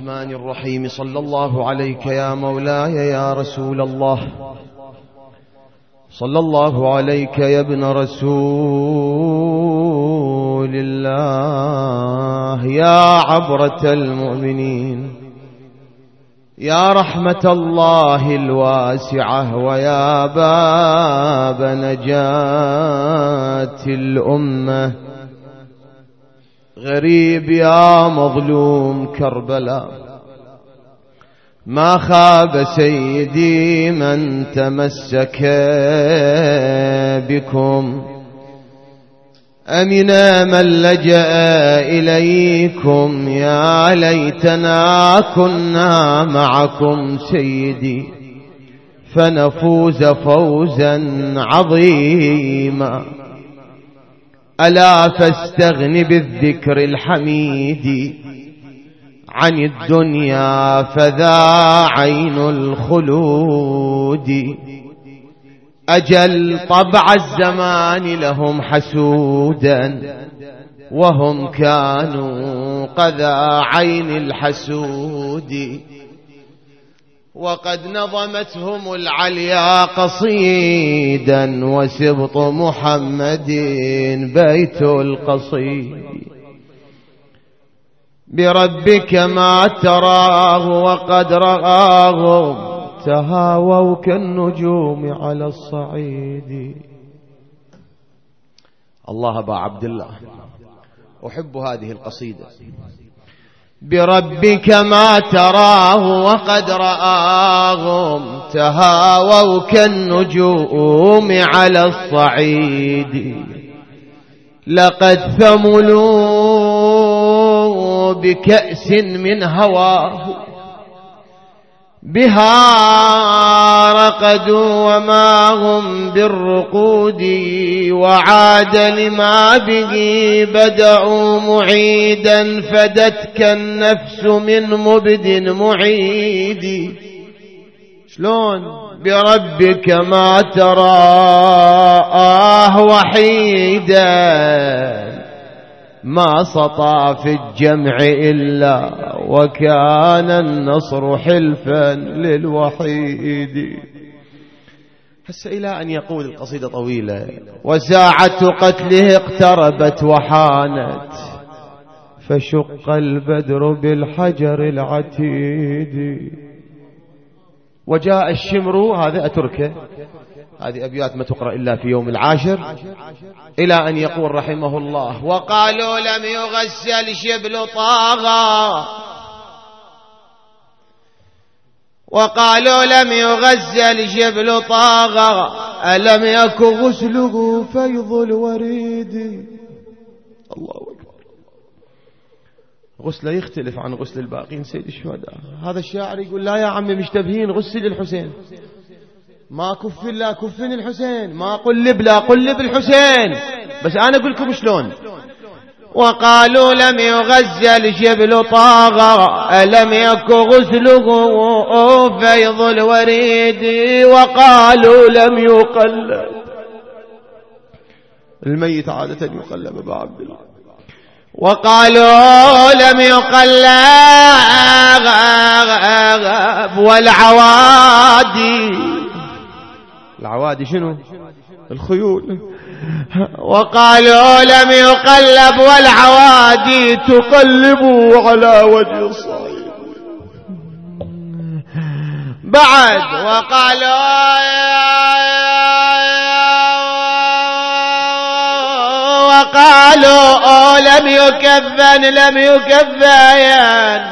الرحمن الرحيم. صلى الله عليك يا مولاي يا رسول الله، صلى الله عليك يا ابن رسول الله، يا عبرة المؤمنين، يا رحمة الله الواسعة، ويا باب نجاة الأمة. غريب يا مظلوم كربلاء، ما خاب سيدي من تمسك بكم، أمن من لجأ إليكم، يا ليتنا كنا معكم سيدي فنفوز فوزا عظيما. ألا فاستغن بالذكر الحميد عن الدنيا، فذا عين الخلود. أجل طبع الزمان لهم حسودا، وهم كانوا قذا عين الحسود. وقد نظمتهم العليا قصيدا، وسبط محمد بيت القصيد. بربك ما تراه وقد رآه، تهاووا كالنجوم على الصعيد. الله أبا عبد الله، أحب هذه القصيدة. بربك ما تراه وقد رآهم، تهاووا كالنجوم على الصعيد. لقد ثملوا بكأس من هواه، بها رقدوا وما هم بالرقود. وعاد لما به بدأوا معيدا، فدتك النفس من مبد معيد. شلون؟ بربك ما تراه وحيدا، ما سطع في الجمع إلا وكان النصر حلفا للوحيد. هسه إلى أن يقول القصيدة طويلة. وساعة قتله اقتربت وحانت، فشق البدر بالحجر العتيد. وجاء الشمر، هذا أتركه، هذه أبيات ما تقرأ إلا في يوم العاشر. إلى أن يقول رحمه الله: وقالوا لم يغسل شبل طاغى، وقالوا لم يغسل شبل طاغى، ألم يك غسله فيض الوريد. الله أكبر. غسله يختلف عن غسل الباقين سيد الشهداء. هذا الشاعر يقول: لا يا عمي مشتبهين، غسل الحسين، ما كفن لا كفن الحسين، ما قلب لا قلب الحسين، بس أنا أقول لكم شلون. وقالوا لم يغسل شبل طاغى، ألم يك غسله فيض الوريد. وقالوا لم يقلب، الميت عادة يقلب أبا عبد الله. وقالوا لم يقلب والعوادي، العوادي شنو؟ الخيول. وقالوا لم يقلب والعوادي تقلب على وجه الصعيد. بعد وقالوا لم يكفن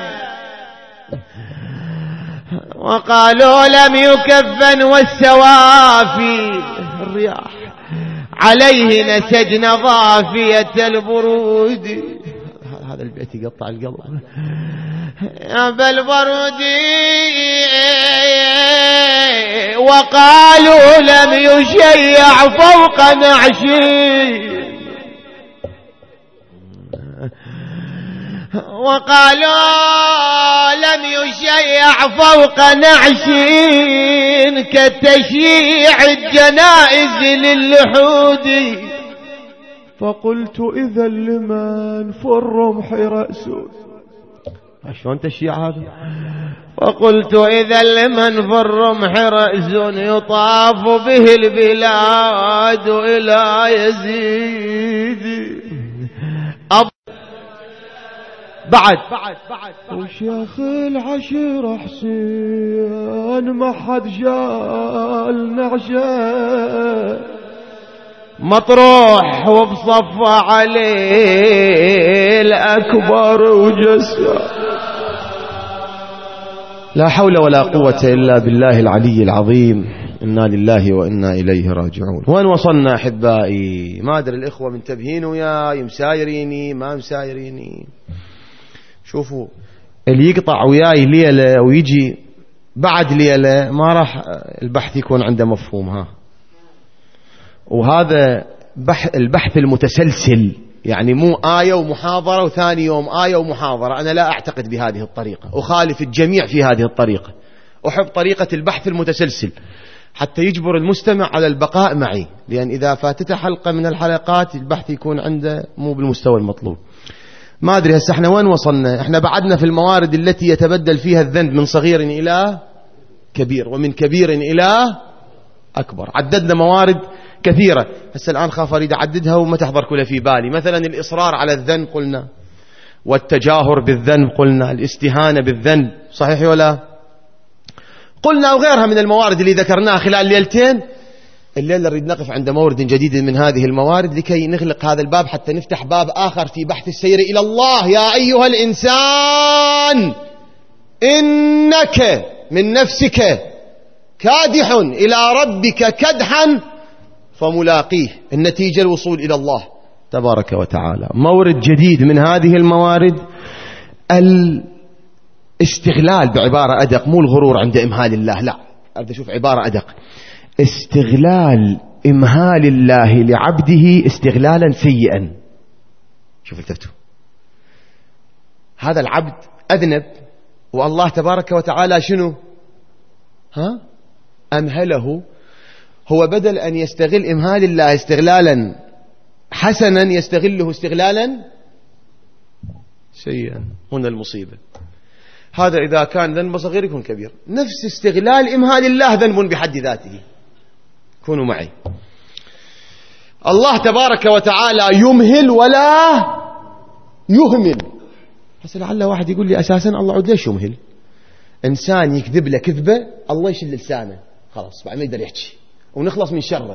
وقالوا لم يكفن والسوافي الرياح عليه نسجن ضافية البرود. هذا البيت يقطع القلب. يا بالبرود. وقالوا لم يشيع فوق نعشي، وقالوا لم يشيع فوق نعش كتشييع الجنائز للحود. فقلت إذا لمن في الرمح رأس، شلون تشيع هذا؟ فقلت إذا لمن في الرمح رأس يطاف به البلاد إلى يزيد. بعد وشيخ العشيرة حسين ما حد جال نعشه مطروح وبصف عليه الأكبر وجسه. لا حول ولا قوة إلا بالله العلي العظيم. إنا لله وإنا إليه راجعون. وين وصلنا أحبائي؟ ما أدري الإخوة منتبهين وياي مسايريني ما مسايريني. شوفوا اللي يقطع وياي ليلة ويجي بعد ليلة ما راح البحث يكون عنده مفهوم. ها وهذا البحث المتسلسل، يعني مو آية ومحاضرة وثاني يوم آية ومحاضرة. أنا لا أعتقد بهذه الطريقة، أخالف الجميع في هذه الطريقة. أحب طريقة البحث المتسلسل حتى يجبر المستمع على البقاء معي، لأن إذا فاتته حلقة من الحلقات البحث يكون عنده مو بالمستوى المطلوب. ما أدري هسه احنا وين وصلنا. احنا بعدنا في الموارد التي يتبدل فيها الذنب من صغير إلى كبير ومن كبير إلى أكبر. عددنا موارد كثيرة. هسه الآن خاف أريد أعددها وما تحضر كلها في بالي. مثلا الإصرار على الذنب قلنا، والتجاهر بالذنب قلنا، الاستهانة بالذنب صحيح ولا قلنا، وغيرها من الموارد اللي ذكرناها خلال ليلتين. الليلة نريد نقف عند مورد جديد من هذه الموارد لكي نغلق هذا الباب حتى نفتح باب آخر في بحث السير إلى الله. يا أيها الإنسان إنك من نفسك كادح إلى ربك كدحا فملاقيه. النتيجة الوصول إلى الله تبارك وتعالى. مورد جديد من هذه الموارد الاستغلال، بعبارة أدق، مو الغرور عند إمهال الله، لا أبدأ أشوف عبارة أدق، استغلال إمهال الله لعبده استغلالا سيئا. شوف التفتوا، هذا العبد أذنب والله تبارك وتعالى شنو أمهله. هو بدل أن يستغل إمهال الله استغلالا حسنا يستغله استغلالا سيئا. هنا المصيبة. هذا إذا كان ذنب صغير يكون كبير. نفس استغلال إمهال الله ذنب بحد ذاته. كونوا معي. الله تبارك وتعالى يمهل ولا يهمل. بس لعل واحد يقول لي أساسا الله عود ليش يمهل؟ إنسان يكذب له كذبة الله يشل لسانه خلاص بعد ما يقدر يحكي ونخلص من شره.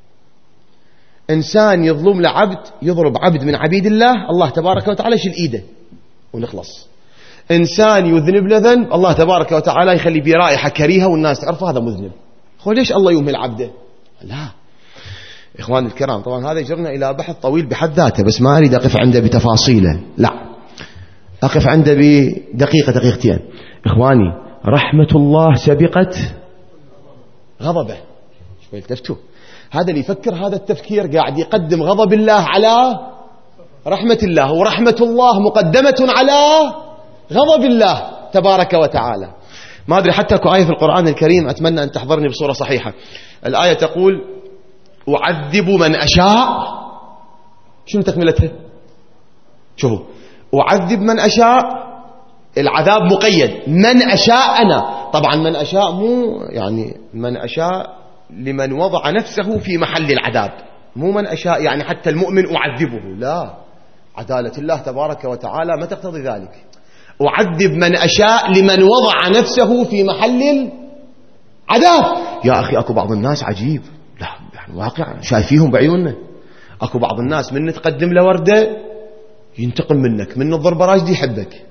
إنسان يظلم لعبد، يضرب عبد من عبيد الله، الله تبارك وتعالى يشل إيده ونخلص. إنسان يذنب له ذنب الله تبارك وتعالى يخلي بيه رائحة كريهة والناس تعرفه هذا مذنب. هو ليش الله يمهل عبده؟ لا إخواني الكرام، طبعا هذا يجرنا إلى بحث طويل بحد ذاته، بس ما أريد أقف عنده بتفاصيله، لا أقف عنده بدقيقة دقيقتين. إخواني رحمة الله سبقت غضبه. شوي التفتوا، هذا اللي يفكر هذا التفكير قاعد يقدم غضب الله على رحمة الله، ورحمة الله مقدمة على غضب الله تبارك وتعالى. ما أدري حتى أكو آية في القرآن الكريم أتمنى أن تحضرني بصورة صحيحة. الآية تقول أعذب من أشاء. شنو تكملتها؟ شوفوا، أعذب من أشاء، العذاب مقيد، من أشاء أنا. طبعا من أشاء مو يعني من أشاء لمن وضع نفسه في محل العذاب، مو من أشاء يعني حتى المؤمن أعذبه، لا، عدالة الله تبارك وتعالى ما تقتضي ذلك. أعذب من أشاء لمن وضع نفسه في محل العذاب. يا أخي أكو بعض الناس عجيب، لا يعني واقع شايفيهم بعيوننا. أكو بعض الناس من تقدم له وردة ينتقم منك، من الضربة راجدي يحبك.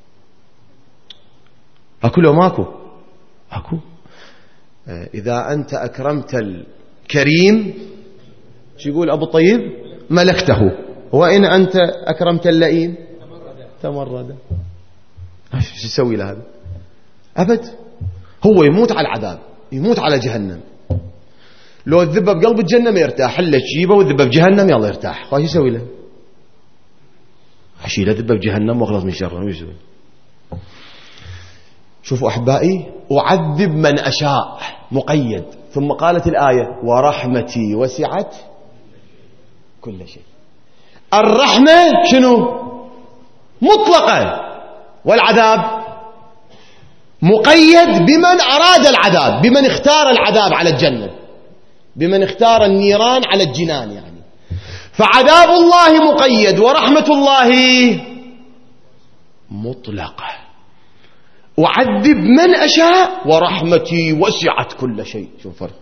أكو لو ماكو أكو. إذا أنت أكرمت الكريم شو يقول أبو طيب ملكته، وإن أنت أكرمت اللئيم تمرد. شو يسوي له هذا؟ أبد، هو يموت على العذاب، يموت على جهنم. لو الذبة بقلب الجنة ما يرتاح، حلة تجيبه والذبة بجهنم يلا يرتاح. شو يسوي له؟ أشيله ذبة بجهنم واخلص من شره. وش يسوي؟ شوفوا أحبائي، أعذب من أشاء مقيد. ثم قالت الآية ورحمتي وسعت كل شيء. الرحمة شنو؟ مطلقة، والعذاب مقيد بمن أراد العذاب، بمن اختار العذاب على الجنة، بمن اختار النيران على الجنان يعني. فعذاب الله مقيد ورحمة الله مطلقة. أعذب من أشاء ورحمتي وسعت كل شيء. شوف فرق.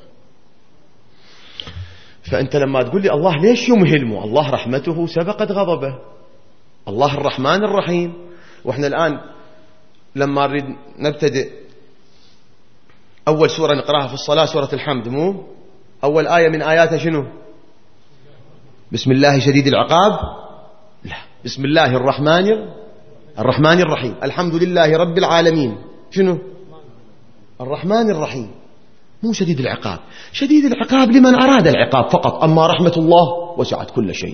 فأنت لما تقول لي الله ليش يمهل، الله رحمته سبقت غضبه، الله الرحمن الرحيم. وإحنا الآن لما نريد نبتدئ أول سورة نقرأها في الصلاة سورة الحمد، مو أول آية من آياتها شنو؟ بسم الله شديد العقاب؟ لا، بسم الله الرحمن الرحيم. الحمد لله رب العالمين. شنو؟ الرحمن الرحيم، مو شديد العقاب. شديد العقاب لمن أراد العقاب فقط، أما رحمة الله وسعت كل شيء.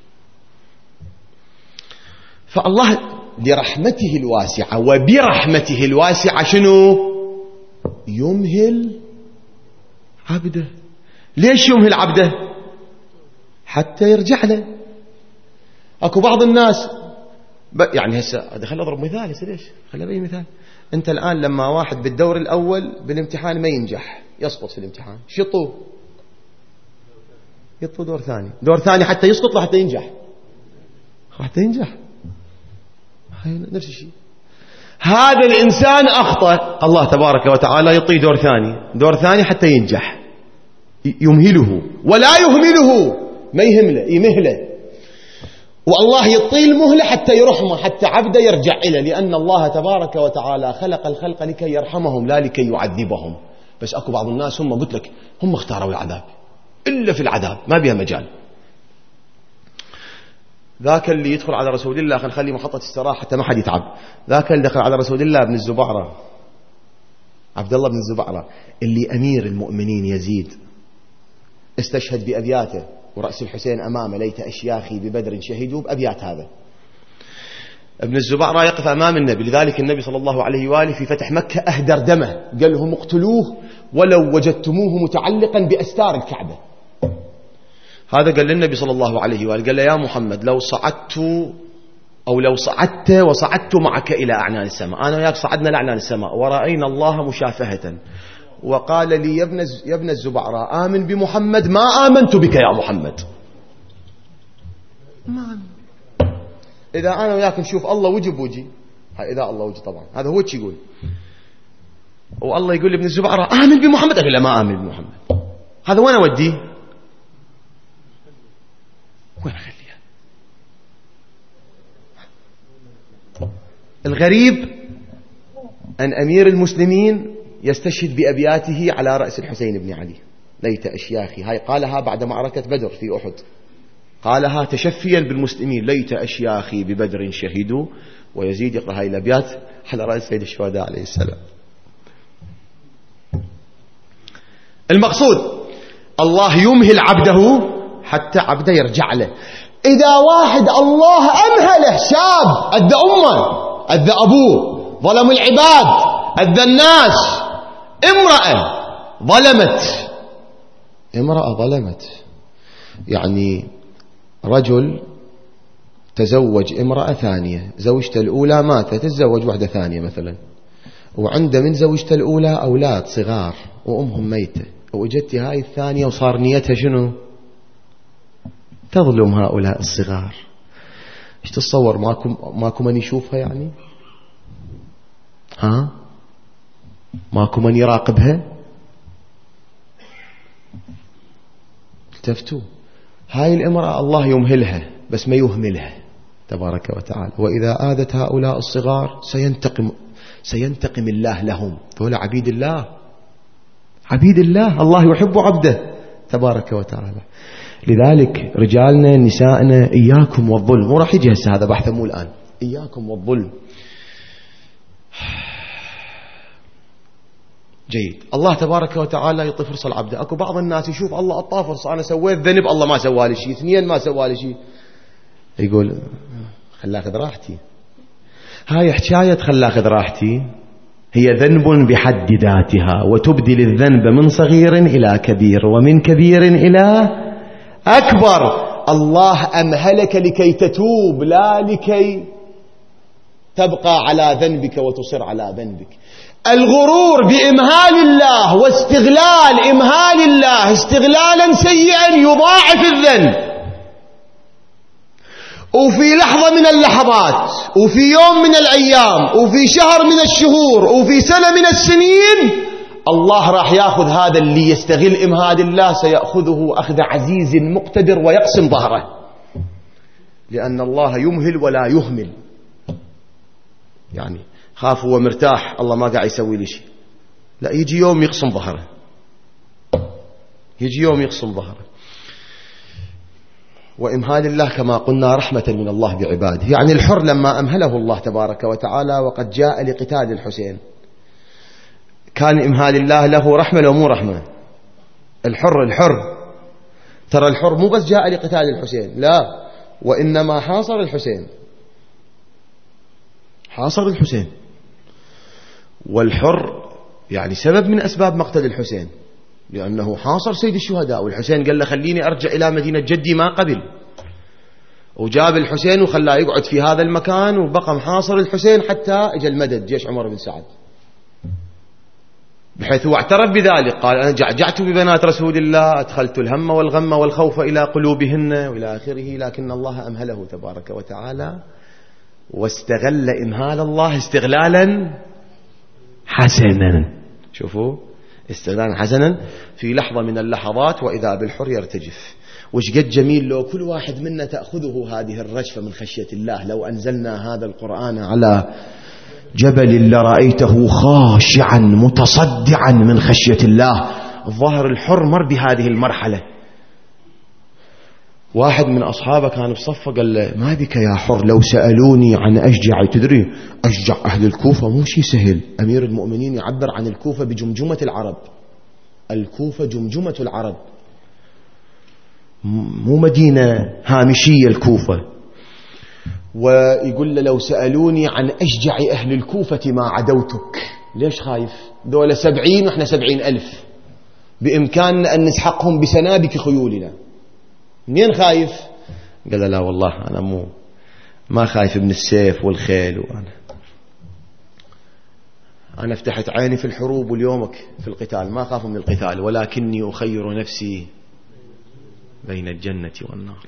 فالله لرحمته الواسعة وبرحمته الواسعة شنو؟ يمهل عبده. ليش يمهل عبده؟ حتى يرجع له. اكو بعض الناس يعني هسه خل اضرب مثال. هسه ليش؟ خل ابي مثال. انت الان لما واحد بالدور الاول بالامتحان ما ينجح، يسقط في الامتحان، شطوه يطلع دور ثاني حتى يسقط حتى ينجح، نفس الشيء. هذا الإنسان أخطأ، الله تبارك وتعالى يعطيه دور ثاني حتى ينجح، يمهله ولا يهمله، ما يمهله. والله يعطيه المهلة حتى يرحمه، حتى عبده يرجع إليه، لأن الله تبارك وتعالى خلق الخلق لكي يرحمهم لا لكي يعذبهم. بس أكو بعض الناس هم قلت لك هم اختاروا العذاب، إلا في العذاب ما بيها مجال. ذاك اللي يدخل على رسول الله، خلينا نخلي محطة استراحة حتى ما حد يتعب. ذاك اللي دخل على رسول الله بن الزبعرة، عبد الله بن الزبعرة، اللي أمير المؤمنين يزيد استشهد بأبياته ورأس الحسين أمامه، ليت أشياخي ببدر شهدوا بأبيات. هذا ابن الزبعرة يقف أمام النبي، لذلك النبي صلى الله عليه وآله في فتح مكة أهدر دمه، قال لهم اقتلوه ولو وجدتموه متعلقا بأستار الكعبة. هذا قال للنبي صلى الله عليه وآله، قال له يا محمد لو صعدت وصعدت معك إلى أعنان السماء، أنا وياك صعدنا لأعنان السماء ورأينا الله مشافهة، وقال لي يا ابن الزبعرة آمن بمحمد، ما آمنت بك يا محمد. إذا أنا وياك نشوف الله وجه بوجي، إذا الله وجه طبعا هذا هو اللي يقول، والله يقول لابن الزبعرة آمن بمحمد، أقول لا ما آمن بمحمد. هذا وين أوديه؟ وين أخليها؟ الغريب أن أمير المسلمين يستشهد بأبياته على رأس الحسين بن علي، ليت أشياخي. هاي قالها بعد معركة بدر في أحد، قالها تشفيا بالمسلمين، ليت أشياخي ببدر شهدوا. ويزيد يقرأ هاي الأبيات على رأس سيد الشهداء عليه السلام. المقصود الله يمهل عبده حتى عبده يرجع له. إذا واحد الله أمهله، شاب أدى أمه أدى أبوه، ظلم العباد أدى الناس، امرأة ظلمت يعني رجل تزوج امرأة ثانية، زوجته الأولى ماتت، تتزوج واحدة ثانية مثلا، وعنده من زوجته الأولى أولاد صغار وأمهم ميتة، وجدت هاي الثانية وصار نيتها شنو؟ تظلم هؤلاء الصغار. ايش تتصور؟ ماكو من يشوفها يعني؟ ماكو من يراقبها؟ التفتوا. هاي الامرأة الله يمهلها بس ما يهملها تبارك وتعالى. وإذا آذت هؤلاء الصغار سينتقم الله لهم، فهؤلاء عبيد الله، الله يحب عبده تبارك وتعالى. لذلك رجالنا نسائنا إياكم والظلم. مو راح يجي هسه هذا بحث مو الآن. إياكم والظلم. جيد. الله تبارك وتعالى يعطي فرصة لعبده. اكو بعض الناس يشوف الله أعطاه فرصة، أنا سويت ذنب الله ما سوالي شيء، اثنين ما سوالي شيء، يقول خل أخذ راحتي. هاي حكاية خل أخذ راحتي هي ذنب بحد ذاتها، وتبدل الذنب من صغير إلى كبير ومن كبير إلى أكبر. الله أمهلك لكي تتوب لا لكي تبقى على ذنبك وتصر على ذنبك. الغرور بإمهال الله واستغلال إمهال الله استغلالا سيئا يضاعف الذنب. وفي لحظة من اللحظات وفي يوم من الأيام وفي شهر من الشهور وفي سنة من السنين الله راح يأخذ هذا اللي يستغل إمهال الله، سيأخذه أخذ عزيز مقتدر ويقسم ظهره، لأن الله يمهل ولا يهمل. يعني خاف هو مرتاح الله ما قاعد يسوي لي شيء، لا يجي يوم يقسم ظهره، يجي يوم يقسم ظهره. وإمهال الله كما قلنا رحمة من الله بعباده. يعني الحر لما أمهله الله تبارك وتعالى وقد جاء لقتال الحسين، كان إمهال الله له رحمة لو مو رحمة؟ الحر ترى الحر مو بس جاء لقتال الحسين، لا، وإنما حاصر الحسين، حاصر الحسين. والحر يعني سبب من أسباب مقتل الحسين، لأنه حاصر سيد الشهداء. والحسين قال له خليني أرجع إلى مدينة جدي، ما قبل، وجاب الحسين وخلاه يقعد في هذا المكان، وبقى محاصر الحسين حتى اجى المدد جيش عمر بن سعد، بحيث هو اعترف بذلك، قال أنا جعجعت ببنات رسول الله، أدخلت الهم والغم والخوف إلى قلوبهن وإلى آخره. لكن الله أمهله تبارك وتعالى، واستغل إمهال الله استغلالا حسنا. شوفوا استغلالا حسنا في لحظة من اللحظات، وإذا بالحر يرتجف. وش قد جميل لو كل واحد منا تأخذه هذه الرجفة من خشية الله. لو أنزلنا هذا القرآن على جبل لرأيته خاشعا متصدعا من خشية الله. الظاهر الحر مر بهذه المرحلة. واحد من أصحابه كان بصفه قال له ما بك يا حر لو سألوني عن أشجع، تدري أشجع أهل الكوفة مو شيء سهل. أمير المؤمنين يعبر عن الكوفة بجمجمة العرب. الكوفة جمجمة العرب، مو مدينة هامشية الكوفة. ويقول له لو سألوني عن أشجع أهل الكوفة ما عدوتك. ليش خايف؟ دولة 70 وإحنا 70,000، بإمكاننا أن نسحقهم بسنابك خيولنا. منين خايف؟ قال لا والله أنا ما خايف من السيف والخيل، أنا فتحت عيني في الحروب واليومك في القتال، ما خاف من القتال، ولكني أخير نفسي بين الجنة والنار.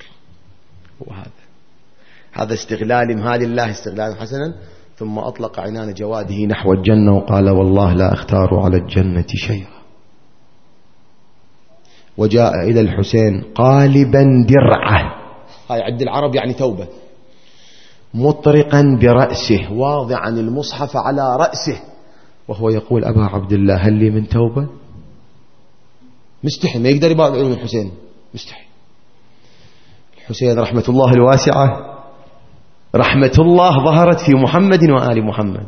هذا استغلال إمهال الله استغلالا حسنا. ثم أطلق عنان جواده نحو الجنة وقال والله لا أختار على الجنة شيئا. وجاء إلى الحسين قالبا درعه، هاي عد العرب يعني توبة، مطرقا برأسه، واضعا المصحف على رأسه، وهو يقول أبا عبد الله هل لي من توبة؟ مستحي، ما يقدر يبعد عيون الحسين، مستحي. الحسين رحمة الله الواسعة، رحمة الله ظهرت في محمد وآل محمد.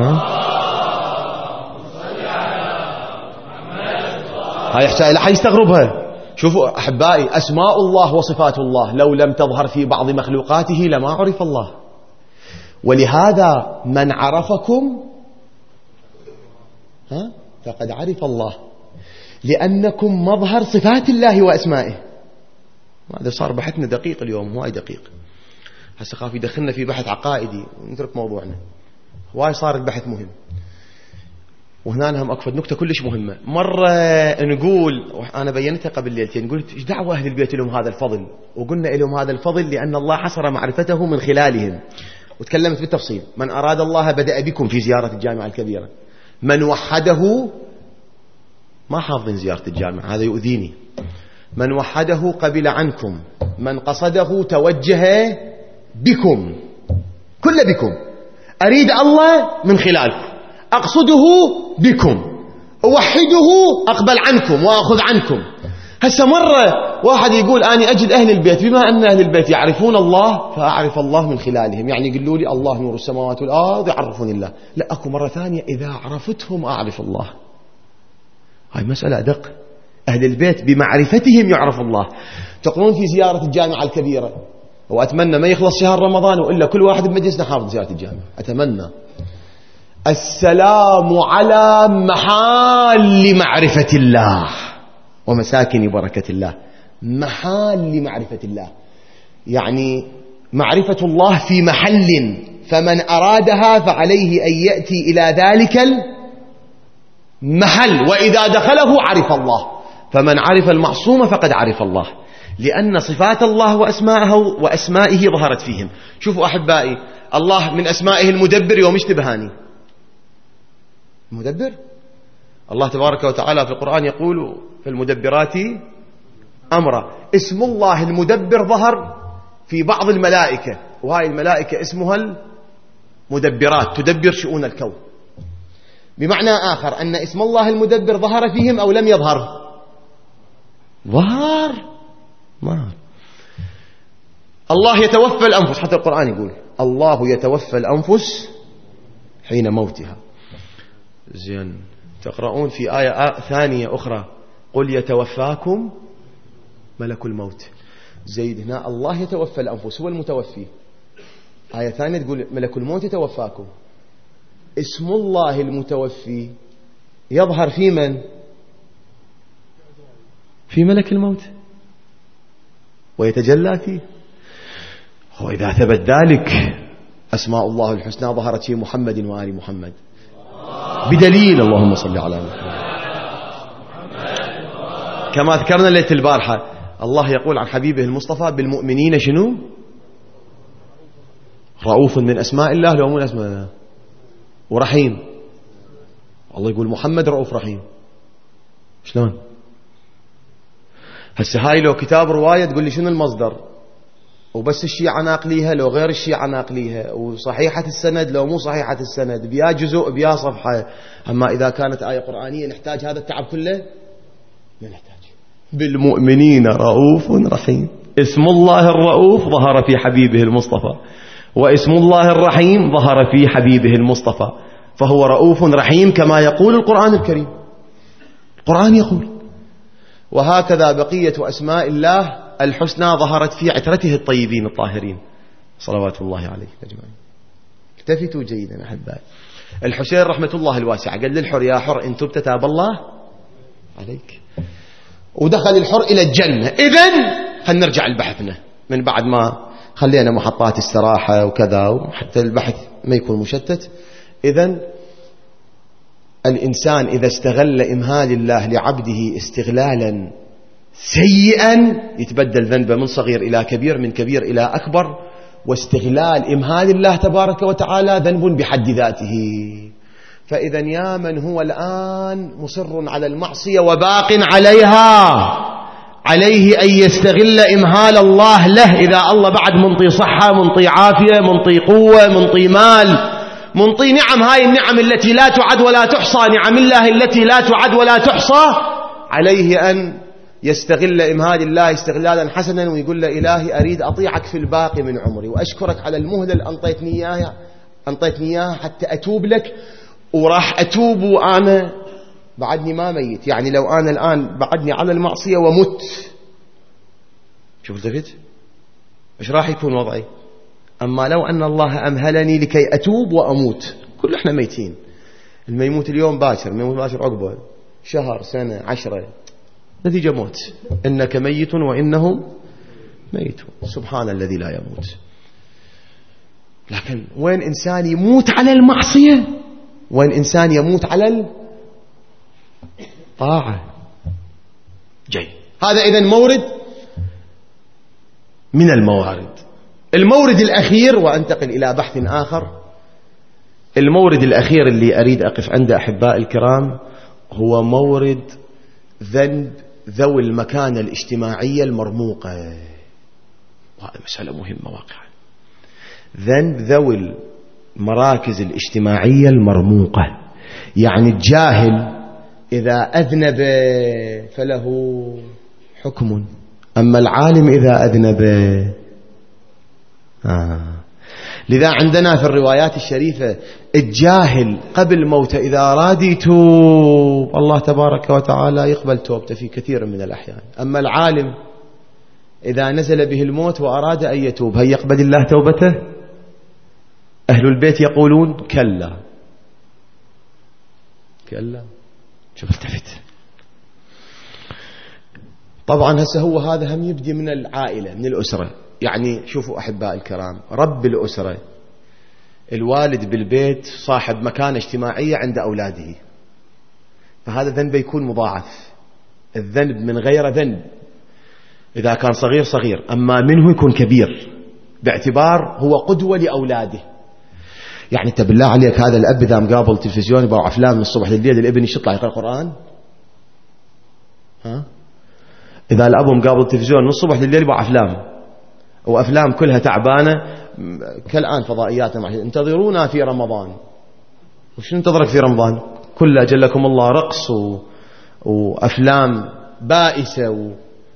هاي يحتاج لا يستغربها. شوفوا أحبائي، أسماء الله وصفات الله لو لم تظهر في بعض مخلوقاته لما عرف الله. ولهذا من عرفكم فقد عرف الله، لأنكم مظهر صفات الله وأسمائه. هذا صار بحثنا دقيق اليوم، هواي دقيق. هسه خاف يدخلنا في بحث عقائدي ونترك موضوعنا. هواي صار البحث مهم. وهنا هم أكفد نكتة كلش مهمة. مرة نقول، أنا بينتها قبل ليلتين، قلت إيش دعوة أهل البيت لهم هذا الفضل؟ وقلنا لهم هذا الفضل لأن الله حصر معرفته من خلالهم، وتكلمت بالتفصيل. من أراد الله بدأ بكم في زيارة الجامعة الكبيرة، من وحده ما حافظين زيارة الجامعة، هذا يؤذيني. من وحده قبل عنكم، من قصده توجه بكم، كل بكم. أريد الله من خلالكم، أقصده بكم، أوحده أقبل عنكم وأخذ عنكم. هسه مرة واحد يقول أنا أجد أهل البيت، بما أن أهل البيت يعرفون الله فأعرف الله من خلالهم. يعني يقولوا لي الله نور السماوات والأرض يعرفون الله. لا، أكو مرة ثانية إذا عرفتهم أعرف الله. هاي مسألة أدق. أهل البيت بمعرفتهم يعرف الله. تقولون في زيارة الجامعة الكبيرة، وأتمنى ما يخلص شهر رمضان وإلا كل واحد بمجلسنا حافظ زيارة الجامعة. أتمنى. السلام على محال معرفة الله ومساكن بركة الله. محال معرفة الله يعني معرفة الله في محل، فمن أرادها فعليه أن يأتي إلى ذلك المحل، وإذا دخله عرف الله. فمن عرف المعصوم فقد عرف الله، لأن صفات الله وأسمائه ظهرت فيهم. شوفوا أحبائي، الله من أسمائه المدبر، يوم اشتبهاني مدبر. الله تبارك وتعالى في القرآن يقول في المدبرات أمرا. اسم الله المدبر ظهر في بعض الملائكة، وهاي الملائكة اسمها المدبرات، تدبر شؤون الكون. بمعنى آخر أن اسم الله المدبر ظهر فيهم أو لم يظهر؟ ظهر. الله يتوفى الأنفس، حتى القرآن يقول الله يتوفى الأنفس حين موتها. زين، تقرؤون في آية ثانية أخرى قل يتوفاكم ملك الموت. زيد هنا الله يتوفى الأنفس، هو المتوفي. آية ثانية تقول ملك الموت يتوفاكم. اسم الله المتوفي يظهر في من؟ في ملك الموت، ويتجلى فيه. وإذا ثبت ذلك أسماء الله الحسنى ظهرت في محمد وآل محمد بدليل اللهم صل على محمد. كما ذكرنا ليلة البارحة، الله يقول عن حبيبه المصطفى بالمؤمنين شنو؟ رؤوف، من أسماء الله لو من أسماء الله. ورحيم، الله يقول محمد رؤوف رحيم. شلون؟ هسه هاي لو كتاب رواية تقول لي شنو المصدر، وبس الشيعة ناقليها لو غير الشيعة ناقليها، وصحيحة السند لو مو صحيحة السند، بيا جزء بيا صفحة. أما إذا كانت آية قرآنية نحتاج هذا التعب كله؟ لا نحتاج. بالمؤمنين رؤوف رحيم. اسم الله الرؤوف ظهر في حبيبه المصطفى، واسم الله الرحيم ظهر في حبيبه المصطفى، فهو رؤوف رحيم كما يقول القرآن الكريم. القرآن يقول. وهكذا بقية أسماء الله الحسنى ظهرت في عترته الطيبين الطاهرين صلوات الله عليه أجمعين. التفتوا جيدا أحبائي. الحسين رحمة الله الواسعة قال للحر يا حر إن تبت تاب الله عليك، ودخل الحر إلى الجنة. إذن خلينا نرجع لبحثنا من بعد ما خلينا محطات استراحة وكذا، وحتى البحث ما يكون مشتت. إذن الإنسان إذا استغل إمهال الله لعبده استغلالا سيئا يتبدل ذنبه من صغير إلى كبير، من كبير إلى أكبر. واستغلال إمهال الله تبارك وتعالى ذنب بحد ذاته. فإذا يا من هو الآن مصر على المعصية وباق عليها، عليه أن يستغل إمهال الله له. إذا الله بعد منطي صحة، منطي عافية، منطي قوة، منطي مال، منطي نعم، هاي النعم التي لا تعد ولا تحصى، نعم الله التي لا تعد ولا تحصى، عليه أن يستغل إمهال الله استغلالا حسنا، ويقول له إلهي أريد أطيعك في الباقي من عمري، وأشكرك على المهلة اللي أنطيتني إياها حتى أتوب لك، وراح أتوب وأنا بعدني ما ميت. يعني لو أنا الآن بعدني على المعصية ومت، شوف التفت إيش راح يكون وضعي؟ أما لو أن الله أمهلني لكي أتوب وأموت، كل إحنا ميتين. اللي يموت اليوم باكر، ما يموت باكر عقبه شهر سنة 10، نتيجة موت. إنك ميت وإنهم ميتون، سبحان الذي لا يموت. لكن وين إنسان يموت على المعصية، وين إنسان يموت على الطاعة. جاي هذا إذن مورد من الموارد. المورد الأخير، وأنتقل إلى بحث آخر، المورد الأخير اللي أريد أقف عنده أحباء الكرام هو مورد ذنب ذوي المكانة الاجتماعية المرموقة. وهذه مسألة مهمة واقعا. ذنب ذوي المراكز الاجتماعية المرموقة، يعني الجاهل إذا أذنب فله حكم، أما العالم إذا أذنب لذا عندنا في الروايات الشريفة الجاهل قبل موته إذا أراد يتوب الله تبارك وتعالى يقبل توبته في كثير من الأحيان. أما العالم إذا نزل به الموت وأراد أن يتوب هل يقبل الله توبته؟ أهل البيت يقولون كلا كلا. شوف التفت. طبعا هسه هو هذا هم يبدي من العائلة، من الأسرة. يعني شوفوا أحباء الكرام، رب الأسرة الوالد بالبيت صاحب مكانة اجتماعية عند أولاده، فهذا ذنب يكون مضاعف. الذنب من غير ذنب إذا كان صغير صغير، أما منه يكون كبير باعتبار هو قدوة لأولاده. يعني أنت بالله عليك هذا الأب إذا مقابل تلفزيون يبقى أفلام من الصبح لليل، الابن يطلع يقرأ القرآن؟ ها؟ إذا الأب مقابل التلفزيون من الصبح لليل يبقى أفلام، وأفلام كلها تعبانة كالآن فضائياتنا. انتظرونا في رمضان. وش ننتظرك في رمضان؟ كل أجلكم الله رقص وأفلام بائسة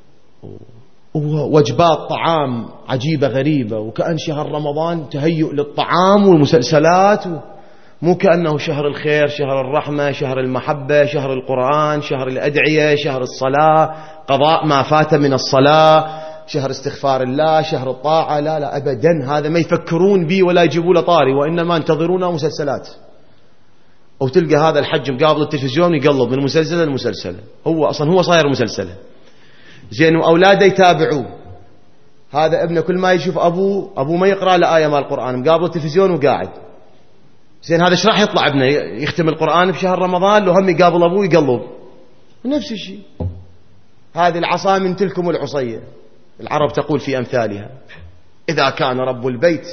ووجبات طعام عجيبة غريبة، وكأن شهر رمضان تهيؤ للطعام والمسلسلات، مو كأنه شهر الخير، شهر الرحمة، شهر المحبة، شهر القرآن، شهر الأدعية، شهر الصلاة، قضاء ما فات من الصلاة، شهر استغفار الله، شهر الطاعة. لا لا أبدا، هذا ما يفكرون به ولا يجيبوا له طاري، وإنما انتظرونا مسلسلات. أو تلقى هذا الحج مقابل التلفزيون يقلب من مسلسل لمسلسل، هو أصلا هو صاير مسلسله زين، وأولاده يتابعوه. هذا ابنه كل ما يشوف أبوه ما يقرأ له آية مال القرآن، مقابل التلفزيون وقاعد زين. هذا ايش راح يطلع ابنه؟ يختم القرآن بشهر رمضان لو هم يقابل أبوه يقلب. نفس الشيء، هذه العصا من تلكم العصية، العرب تقول في أمثالها: إذا كان رب البيت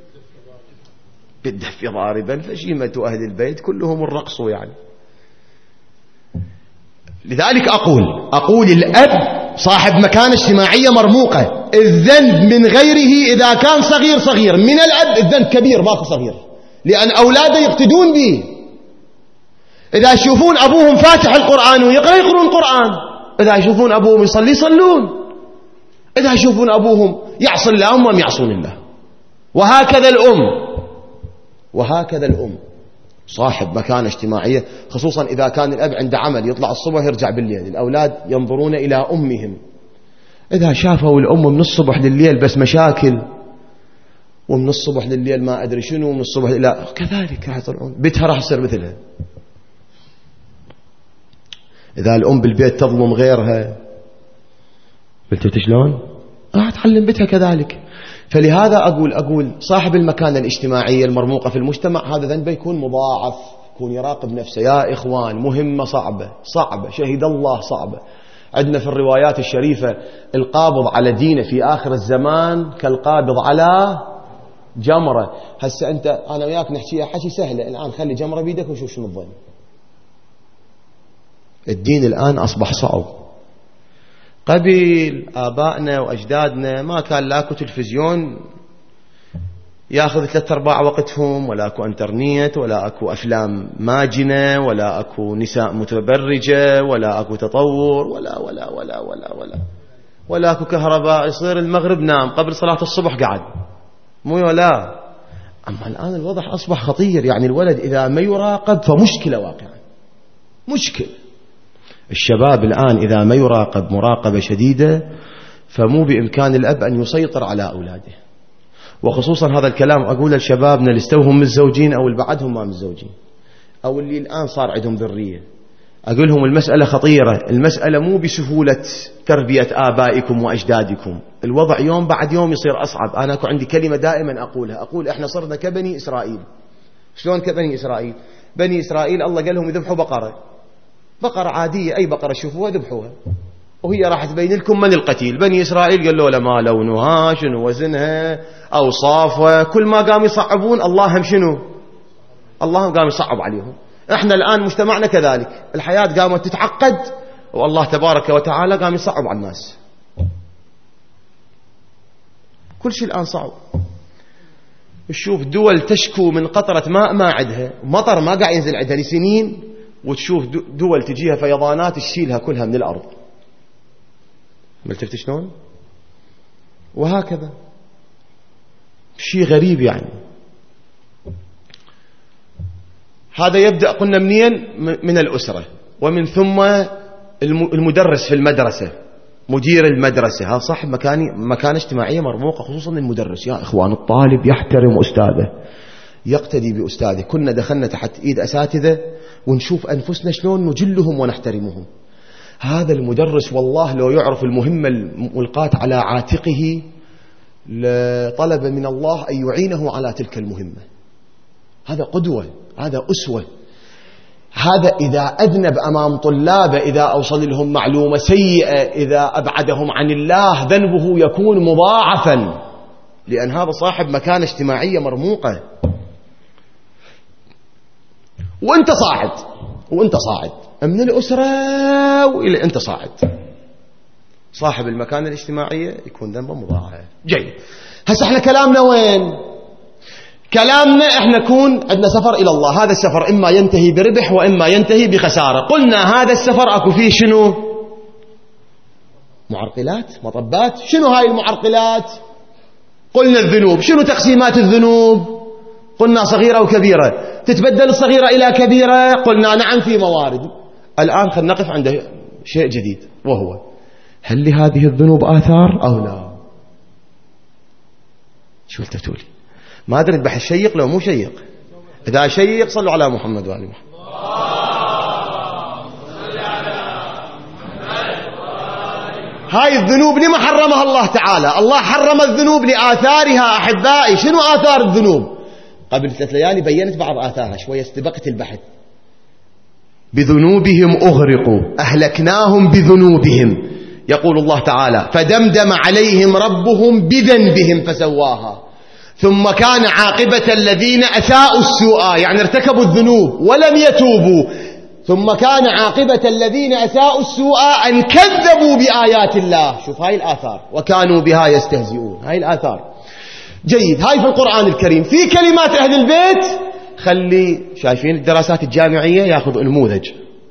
بالدف ضاربا فشيمة أهل البيت كلهم الرقص. يعني لذلك أقول الأب صاحب مكانة اجتماعية مرموقة. الذنب من غيره إذا كان صغير صغير، من الأب الذنب كبير ماكو صغير، لأن أولاده يقتدون به. إذا يشوفون أبوهم فاتح القرآن ويقرأ يقرؤون القرآن، إذا يشوفون أبوهم يصلي يصلون، إذا يشوفون أبوهم يعصي الله هم يعصون الله. وهكذا الأم صاحب مكانة اجتماعية، خصوصا إذا كان الأب عنده عمل يطلع الصبح يرجع بالليل، الأولاد ينظرون إلى أمهم. إذا شافوا الأم من الصبح لليل بس مشاكل، ومن الصبح لليل ما أدري شنو، من الصبح لا كذلك راح يطلعون بيتها راح يصير مثلها. إذا الأم بالبيت تظلم غيرها، قلت شلون؟ راح تعلم بيتها كذلك. فلهذا أقول صاحب المكانة الاجتماعية المرموقة في المجتمع هذا ذنبه يكون مضاعف، يكون يراقب نفسه. يا إخوان مهمة صعبة، شهد الله صعبة. عندنا في الروايات الشريفة: القابض على دينه في آخر الزمان كالقابض على جمرة. هسه أنا وياك نحكيها حكي سهلة الآن، خلي جمرة بيدك وشوف شنو الظن. الدين الآن أصبح صعب. قبل آبائنا وأجدادنا ما كان لاكو تلفزيون ياخذ 3/4 وقتهم، ولا اكو انترنت، ولا اكو أفلام ماجنة، ولا اكو نساء متبرجة، ولا اكو تطور، ولا اكو كهرباء. يصير المغرب نام، قبل صلاة الصبح قعد، مو ولا. أما الآن الوضع أصبح خطير. يعني الولد إذا ما يراقب فمشكلة واقعا، مشكلة. الشباب الآن إذا ما يراقب مراقبة شديدة فمو بإمكان الأب أن يسيطر على أولاده. وخصوصا هذا الكلام أقول لشبابنا اللي استوهم متزوجين أو اللي بعدهم ما متزوجين أو اللي الآن صار عندهم ذرية. أقول لهم المسألة خطيرة، المسألة مو بسهولة تربية آبائكم وأجدادكم. الوضع يوم بعد يوم يصير أصعب. أنا عندي كلمة دائما أقولها، أقول إحنا صرنا كبني إسرائيل. شلون كبني إسرائيل؟ بني إسرائيل الله قال لهم يذبحوا بقرة عادية، أي بقرة شوفوها ذبحوها، وهي راح تبين لكم من القتيل. بني إسرائيل قالوا له ما لونها، شنو وزنها، أوصافها. كل ما قام يصعبون الله هم شنو؟ الله قام يصعب عليهم. احنا الآن مجتمعنا كذلك، الحياة قامت تتعقد والله تبارك وتعالى قام يصعب على الناس. كل شيء الآن صعب. تشوف دول تشكو من قطرة ماء ما عندها، مطر ما قاعد ينزل عندها لسنين، وتشوف دول تجيها فيضانات تشيلها كلها من الأرض. ملتفت شلون؟ وهكذا شيء غريب. يعني هذا يبدأ قلنا منين؟ من الأسرة، ومن ثم المدرس في المدرسة، مدير المدرسة. ها صح، مكانة اجتماعية مرموقة، خصوصا المدرس. يا إخوان الطالب يحترم أستاذه، يقتدي بأستاذه. كنا دخلنا تحت إيد أساتذة ونشوف أنفسنا شلون نجلهم ونحترمهم. هذا المدرس والله لو يعرف المهمة الملقاة على عاتقه لطلب من الله أن يعينه على تلك المهمة. هذا قدوة، هذا أسوة. هذا إذا أذنب أمام طلابه، إذا أوصل لهم معلومة سيئة، إذا أبعدهم عن الله، ذنبه يكون مضاعفا، لأن هذا صاحب مكانة اجتماعية مرموقة. وأنت صاعد من الأسرة وإلى أنت صاعد، صاحب المكانة الاجتماعية يكون ذنبه مضاعف. جيد، هسه احنا كلامنا وين؟ كلامنا احنا نكون عندنا سفر إلى الله. هذا السفر إما ينتهي بربح وإما ينتهي بخسارة. قلنا هذا السفر أكو فيه شنو؟ معرقلات، مطبات. شنو هاي المعرقلات؟ قلنا الذنوب. شنو تقسيمات الذنوب؟ قلنا صغيرة وكبيرة. تتبدل الصغيرة إلى كبيرة؟ قلنا نعم في موارد. الآن خلينا نقف عند شيء جديد، وهو هل لهذه الذنوب آثار أو لا؟ شو التفتوا لي؟ ما أدري بحث شيق لو مو شيق. إذا شيق صلوا على محمد وآل محمد. هاي الذنوب لما حرمها الله تعالى؟ الله حرم الذنوب لآثارها. أحبائي، شنو آثار الذنوب؟ قبل 3 ليالي بينت بعض آثارها، شوية استبقت البحث. بذنوبهم أغرقوا، أهلكناهم بذنوبهم. يقول الله تعالى: فدمدم عليهم ربهم بذنبهم فسواها، ثم كان عاقبة الذين أساءوا السوء، يعني ارتكبوا الذنوب ولم يتوبوا، ثم كان عاقبة الذين أساءوا السوء أن كذبوا بآيات الله. شوف هاي الآثار، وكانوا بها يستهزئون. هاي الآثار. جيد، هاي في القرآن الكريم. في كلمات أهل البيت، خلي شايفين الدراسات الجامعية يأخذ نموذج،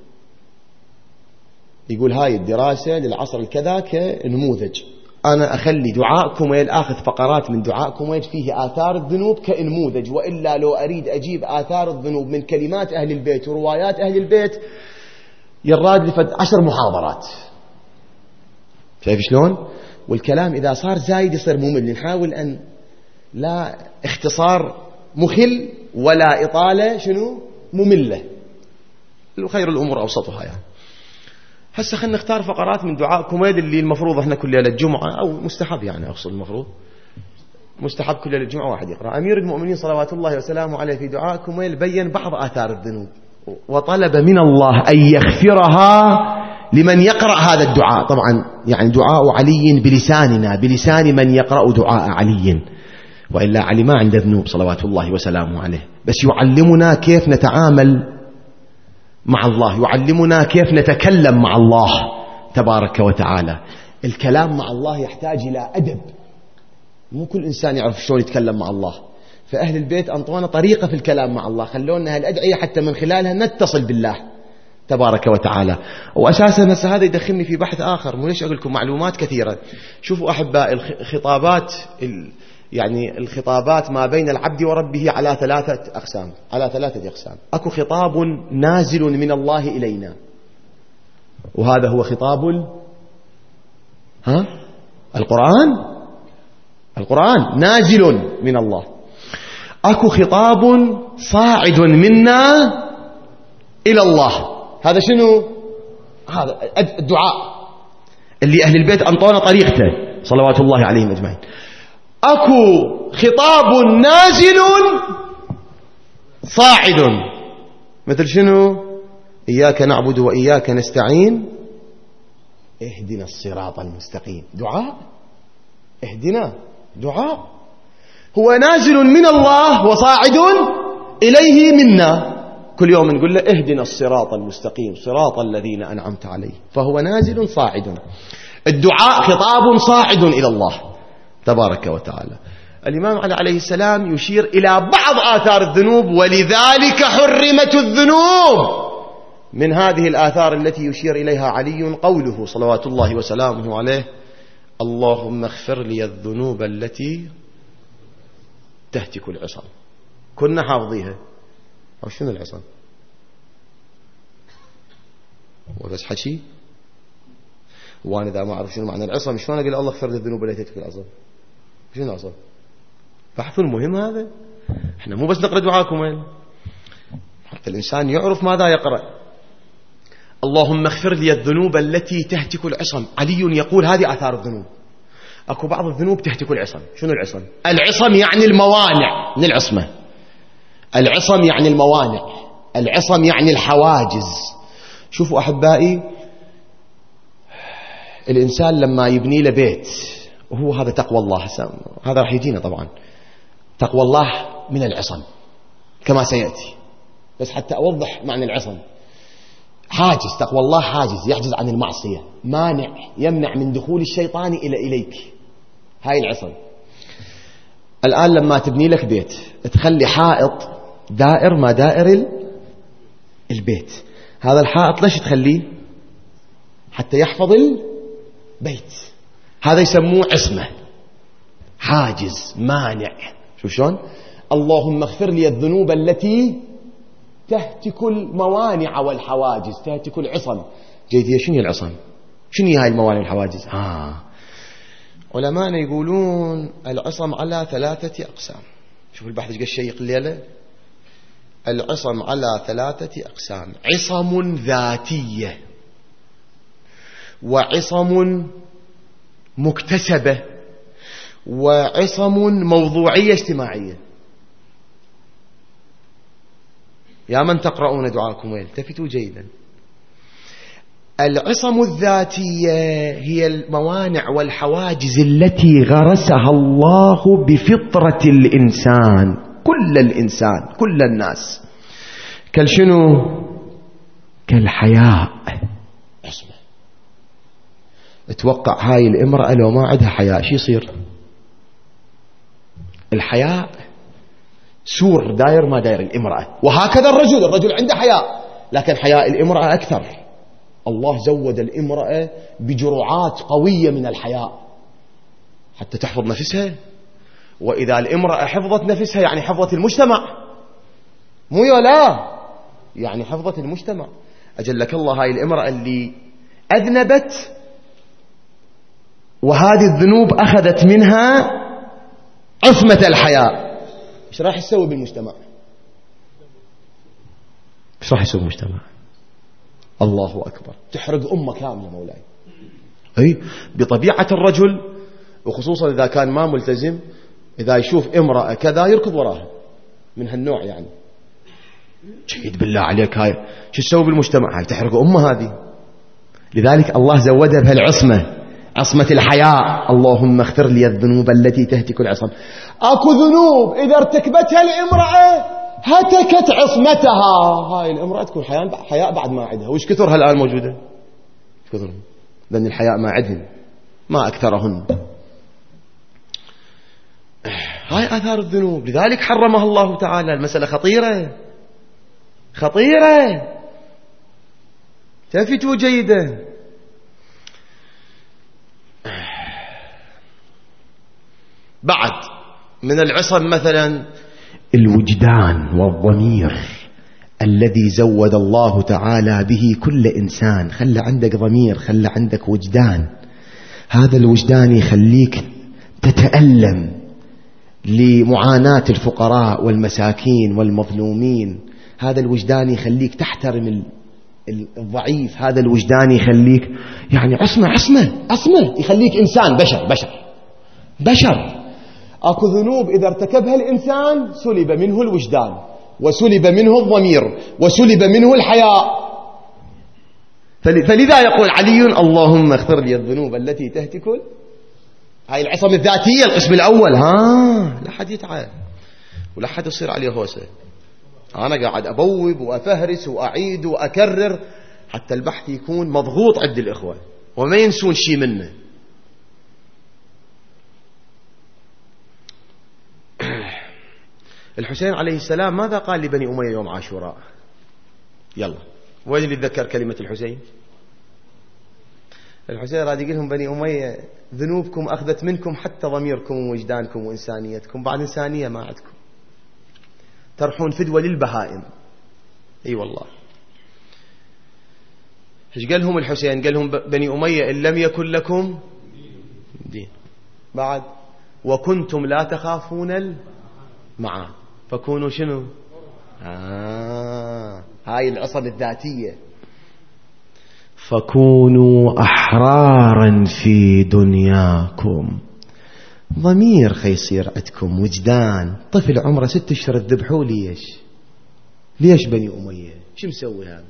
يقول هاي الدراسة للعصر الكذا كنموذج. أنا أخلي دعاء كوميل، آخذ فقرات من دعاء كوميل فيه آثار الذنوب كنموذج. وإلا لو أريد أجيب آثار الذنوب من كلمات أهل البيت وروايات أهل البيت يراد لفد 10 محاضرات. شايف شلون؟ والكلام إذا صار زايد يصير ممل. نحاول أن لا اختصار مخل ولا إطالة شنو مملة. خير الأمور أوسطها يعني. هسه خلينا نختار فقرات من دعاء كوميد اللي المفروض احنا كل ليلة الجمعة، أو مستحب يعني، أقصد المفروض مستحب كل ليلة الجمعة واحد يقرأ. أمير المؤمنين صلوات الله وسلامه عليه في دعاء كوميد بين بعض آثار الذنوب، وطلب من الله أن يغفرها لمن يقرأ هذا الدعاء. طبعا يعني دعاء علي بلساننا، بلسان من يقرأ دعاء علي، وإلا علي ما عنده ذنوب صلوات الله وسلامه عليه، بس يعلمنا كيف نتعامل مع الله، يعلمنا كيف نتكلم مع الله تبارك وتعالى. الكلام مع الله يحتاج إلى أدب، مو كل إنسان يعرف شلون يتكلم مع الله. فأهل البيت أنطونا طريقة في الكلام مع الله، خلونا هالأدعية حتى من خلالها نتصل بالله تبارك وتعالى. وأساسا هذا يدخلني في بحث آخر، مو ليش أقول لكم معلومات كثيرة. شوفوا أحباء، الخطابات يعني الخطابات ما بين العبد وربه على 3 أقسام، على 3 أقسام. أكو خطاب نازل من الله إلينا، وهذا هو خطاب القرآن نازل من الله. أكو خطاب صاعد منا إلى الله. هذا شنو؟ هذا الدعاء اللي أهل البيت أنطونا طريقته صلوات الله عليهم أجمعين. أكو خطاب نازل صاعد، مثل شنو؟ إياك نعبد وإياك نستعين اهدنا الصراط المستقيم. دعاء، اهدنا، دعاء هو نازل من الله وصاعد إليه منا. كل يوم نقول له اهدنا الصراط المستقيم صراط الذين أنعمت عليهم، فهو نازل صاعد. الدعاء خطاب صاعد إلى الله تبارك وتعالى. الإمام علي عليه السلام يشير إلى بعض آثار الذنوب، ولذلك حرمت الذنوب. من هذه الآثار التي يشير إليها علي قوله صلوات الله وسلامه عليه: اللهم اغفر لي الذنوب التي تهتك العصم. كنا حافظيها. أو شنو العصم؟ وبس حكي، وأنا إذا ما أعرف شنو معنى العصم شلون أقول الله اغفر لي الذنوب التي تهتك العصم؟ شنو العصم؟ بحث المهم هذا. احنا مو بس نقرأ دعاكم حتى الإنسان يعرف ماذا يقرأ. اللهم اغفر لي الذنوب التي تهتك العصم. علي يقول هذه آثار الذنوب. أكو بعض الذنوب تهتك العصم. شنو العصم؟ العصم يعني الموانع من العصمة. العصم يعني الموانع، العصم يعني الحواجز. شوفوا أحبائي، الإنسان لما يبني له بيت، وهو هذا تقوى الله، هذا راح يجينا طبعا، تقوى الله من العصم كما سيأتي، بس حتى أوضح معنى العصم. حاجز، تقوى الله حاجز يحجز عن المعصية، مانع يمنع من دخول الشيطان إليك، هاي العصم. الآن لما تبني لك بيت تخلي حائط دائر ما دائر البيت، هذا الحائط ليش تخليه؟ حتى يحفظ البيت، هذا يسموه عصمة، حاجز مانع. شوف شلون؟ اللهم اغفر لي الذنوب التي تهتك الموانع والحواجز، تهتك العصم. جيد، شنو العصم؟ شنو هاي الموانع والحواجز؟ علماءنا يقولون العصم على 3 أقسام. شوف البحث ايش الشيق الليلة. العصم على 3 أقسام: عصم ذاتية، وعصم مكتسبة، وعصم موضوعية اجتماعية. يا من تقرؤون دعاءكم التفتوا جيدا. العصم الذاتية هي الموانع والحواجز التي غرسها الله بفطرة الإنسان، كل الإنسان، كل الناس. كالشنو؟ كالحياء، عصمة. اتوقع هاي الامرأة لو ما عندها حياء شو يصير؟ الحياء سور داير ما داير الامرأة، وهكذا الرجل عنده حياء، لكن حياء الامرأة أكثر. الله زود الامرأة بجرعات قوية من الحياء حتى تحفظ نفسها، وإذا الامرأة حفظت نفسها يعني حفظت المجتمع، مو لا يعني حفظت المجتمع. أجلك الله، هاي الامرأة اللي أذنبت وهذه الذنوب أخذت منها عصمة الحياء، ايش راح يسوي بالمجتمع؟ ايش راح يسوي بالمجتمع؟ الله أكبر، تحرق أمة كاملة مولاي. أي بطبيعة الرجل، وخصوصا إذا كان ما ملتزم، إذا يشوف امرأة كذا يركض وراها، من هالنوع يعني. جيد بالله عليك، هاي شو تسوي بالمجتمع؟ هاي تحرق أمة هذه. لذلك الله زودها بهالعصمة، عصمة الحياء. اللهم اغفر لي الذنوب التي تهتك العصم. اكو ذنوب إذا ارتكبتها الامرأة هتكت عصمتها، هاي الامرأة تكون حياء بعد ما عندها. وش كثرها الآن موجودة؟ وش كثرها؟ لأن الحياء ما عندهن، ما أكثرهن. هاي آثار الذنوب، لذلك حرمها الله تعالى. المسألة خطيرة خطيرة، تفتوا جيدا. بعد من العصم مثلا الوجدان والضمير الذي زود الله تعالى به كل إنسان. خلى عندك ضمير، خلى عندك وجدان. هذا الوجدان يخليك تتألم لمعاناة الفقراء والمساكين والمظلومين. هذا الوجدان يخليك تحترم الضعيف. هذا الوجدان يخليك يعني عصمة يخليك إنسان، بشر. أكو ذنوب إذا ارتكبها الإنسان سلب منه الوجدان، وسلب منه الضمير، وسلب منه الحياء. فلذا يقول علي: اللهم اغفر لي الذنوب التي تهتك. هاي العصم الذاتية القسم الأول. لا حد يتعب ولا حد يصير عليه هوسة. أنا قاعد أبوب وأفهرس وأعيد وأكرر حتى البحث يكون مضغوط عند الإخوة وما ينسون شيء منه. الحسين عليه السلام ماذا قال لبني أمية يوم عاشوراء؟ يلا، وين اللي يتذكر كلمة الحسين؟ الحسين راد يقول لهم: بني أمية ذنوبكم أخذت منكم حتى ضميركم ووجدانكم وإنسانيتكم، بعد إنسانية ما عندكم، ترحون فدوة للبهائم. أي والله. ايش قال لهم الحسين؟ قال لهم: بني أمية إن لم يكن لكم دين بعد وكنتم لا تخافون معه فكونوا شنو؟ هاي العصم الذاتية. فكونوا أحرارا في دنياكم. ضمير يصير عندكم، وجدان. طفل عمره 6 أشهر تذبحوا لي ايش؟ ليش بني أمية؟ شو مسوي هذا؟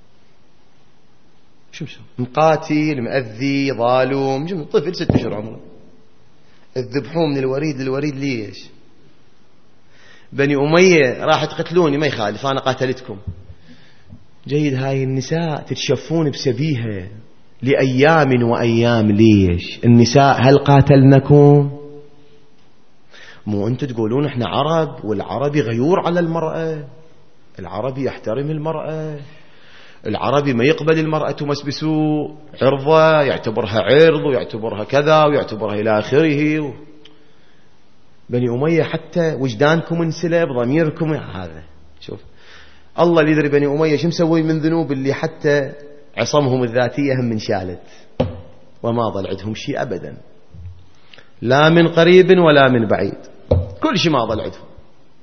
شو مسوي؟ مقاتل، مأذي، ظالم، طفل 6 أشهر عمره، الذبحوه من الوريد للوريد. ليش؟ بني أمية راح تقتلوني ما يخالف، أنا قاتلتكم. جيد، هاي النساء تتشفون بسبيها لأيام وأيام. ليش؟ النساء هل قاتلنكم؟ مو أنتم تقولون إحنا عرب، والعربي غيور على المرأة، العربي يحترم المرأة، العربي ما يقبل المرأة تمس بسوء، عرضة يعتبرها عرض ويعتبرها كذا ويعتبرها إلى آخره. بني أمية حتى وجدانكم انسلب، ضميركم هذا. شوف الله اللي يدري بني أمية شو مسوي من ذنوب، اللي حتى عصمهم الذاتية هم انشالت وما ضل عندهم شيء أبدا، لا من قريب ولا من بعيد، كل شيء ما ضل عندهم.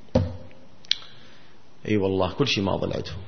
اي والله كل شيء ما ضل عندهم.